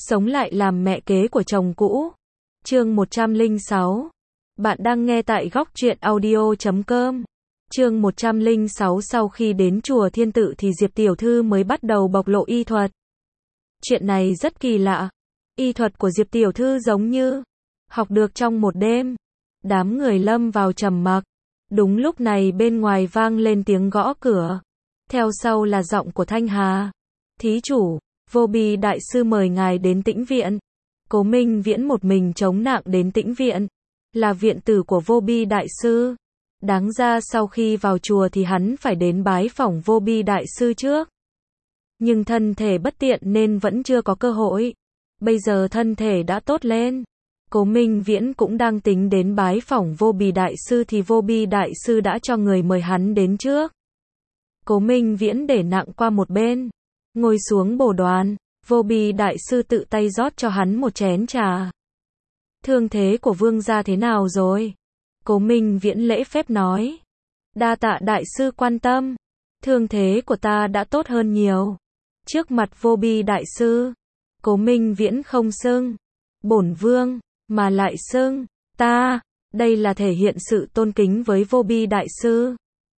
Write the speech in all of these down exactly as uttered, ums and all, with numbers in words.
sống lại làm mẹ kế của chồng cũ. Chương một trăm lẻ sáu. Bạn đang nghe tại góc truyện audio chấm com. Chương một trăm lẻ sáu. Sau khi đến chùa Thiên Tự thì Diệp tiểu thư mới bắt đầu bộc lộ y thuật. Chuyện này rất kỳ lạ. Y thuật của Diệp tiểu thư giống như học được trong một đêm. Đám người lâm vào trầm mặc. Đúng lúc này bên ngoài vang lên tiếng gõ cửa. Theo sau là giọng của Thanh Hà. Thí chủ, Vô Bi đại sư mời ngài đến Tĩnh viện. Cố Minh Viễn một mình chống nặng đến Tĩnh viện. Là viện tử của Vô Bi đại sư. Đáng ra sau khi vào chùa thì hắn phải đến bái phỏng Vô Bi đại sư trước. Nhưng thân thể bất tiện nên vẫn chưa có cơ hội. Bây giờ thân thể đã tốt lên. Cố Minh Viễn cũng đang tính đến bái phỏng Vô Bi đại sư thì Vô Bi đại sư đã cho người mời hắn đến trước. Cố Minh Viễn để nặng qua một bên, ngồi xuống bồ đoàn. Vô Bi đại sư tự tay rót cho hắn một chén trà. Thương thế của vương gia thế nào rồi? Cố Minh Viễn lễ phép nói. Đa tạ đại sư quan tâm. Thương thế của ta đã tốt hơn nhiều. Trước mặt Vô Bi đại sư, Cố Minh Viễn không xưng bổn vương, mà lại xưng ta. Đây là thể hiện sự tôn kính với Vô Bi đại sư.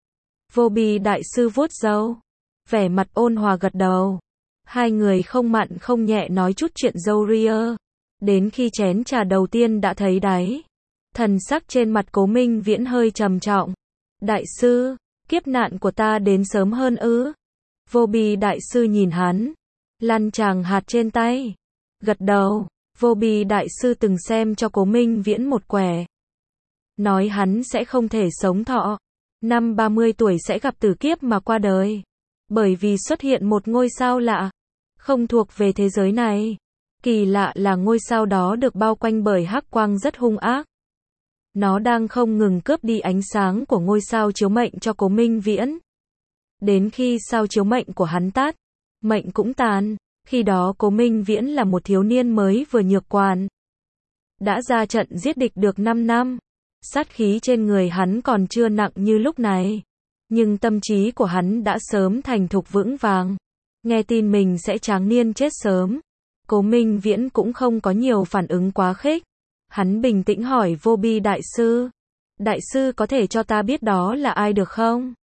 Vô Bi đại sư vuốt râu, vẻ mặt ôn hòa gật đầu. Hai người không mặn không nhẹ nói chút chuyện râu ria. Đến khi chén trà đầu tiên đã thấy đáy, thần sắc trên mặt Cố Minh Viễn hơi trầm trọng. Đại sư, kiếp nạn của ta đến sớm hơn ư? Vô Bi đại sư nhìn hắn, lăn tràng hạt trên tay, gật đầu. Vô Bi đại sư từng xem cho Cố Minh Viễn một quẻ, nói hắn sẽ không thể sống thọ, năm ba mươi tuổi sẽ gặp tử kiếp mà qua đời. Bởi vì xuất hiện một ngôi sao lạ, không thuộc về thế giới này. Kỳ lạ là ngôi sao đó được bao quanh bởi hắc quang rất hung ác. Nó đang không ngừng cướp đi ánh sáng của ngôi sao chiếu mệnh cho Cố Minh Viễn. Đến khi sao chiếu mệnh của hắn tắt, mệnh cũng tàn. Khi đó Cố Minh Viễn là một thiếu niên mới vừa nhược quàn. Đã ra trận giết địch được năm năm. Sát khí trên người hắn còn chưa nặng như lúc này. Nhưng tâm trí của hắn đã sớm thành thục vững vàng. Nghe tin mình sẽ tráng niên chết sớm, Cố Minh Viễn cũng không có nhiều phản ứng quá khích. Hắn bình tĩnh hỏi Vô Bi đại sư. Đại sư có thể cho ta biết đó là ai được không?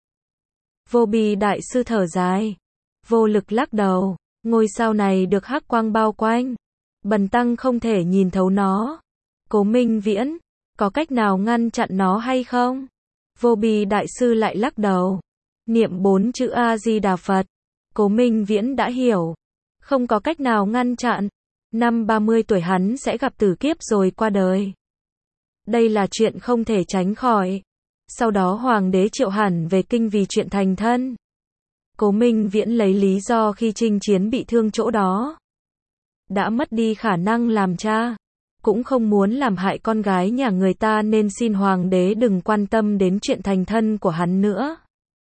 Vô Bi đại sư thở dài, vô lực lắc đầu. Ngôi sao này được hắc quang bao quanh, bần tăng không thể nhìn thấu nó. Cố Minh Viễn, có cách nào ngăn chặn nó hay không? Vô Bi đại sư lại lắc đầu, niệm bốn chữ A Di Đà Phật. Cố Minh Viễn đã hiểu, không có cách nào ngăn chặn. Năm ba mươi tuổi hắn sẽ gặp tử kiếp rồi qua đời. Đây là chuyện không thể tránh khỏi. Sau đó hoàng đế triệu hẳn về kinh vì chuyện thành thân. Cố Minh Viễn lấy lý do khi chinh chiến bị thương chỗ đó, đã mất đi khả năng làm cha, cũng không muốn làm hại con gái nhà người ta nên xin hoàng đế đừng quan tâm đến chuyện thành thân của hắn nữa.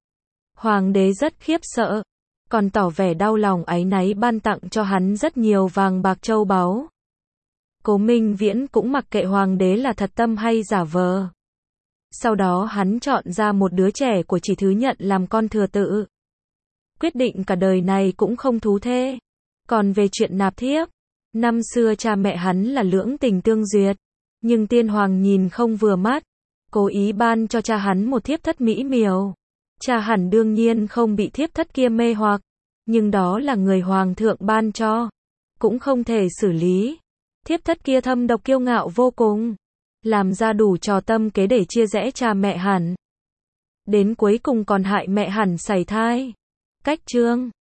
Hoàng đế rất khiếp sợ, còn tỏ vẻ đau lòng áy náy ban tặng cho hắn rất nhiều vàng bạc châu báu. Cố Minh Viễn cũng mặc kệ hoàng đế là thật tâm hay giả vờ. Sau đó hắn chọn ra một đứa trẻ của Chỉ Thứ Nhận làm con thừa tự. Quyết định cả đời này cũng không thú thê. Còn về chuyện nạp thiếp, năm xưa cha mẹ hắn là lưỡng tình tương duyệt, nhưng tiên hoàng nhìn không vừa mắt, cố ý ban cho cha hắn một thiếp thất mỹ miều. Cha hẳn đương nhiên không bị thiếp thất kia mê hoặc, nhưng đó là người hoàng thượng ban cho, cũng không thể xử lý. Thiếp thất kia thâm độc kiêu ngạo vô cùng, làm ra đủ trò tâm kế để chia rẽ cha mẹ hẳn. Đến cuối cùng còn hại mẹ hẳn sảy thai. Cách chương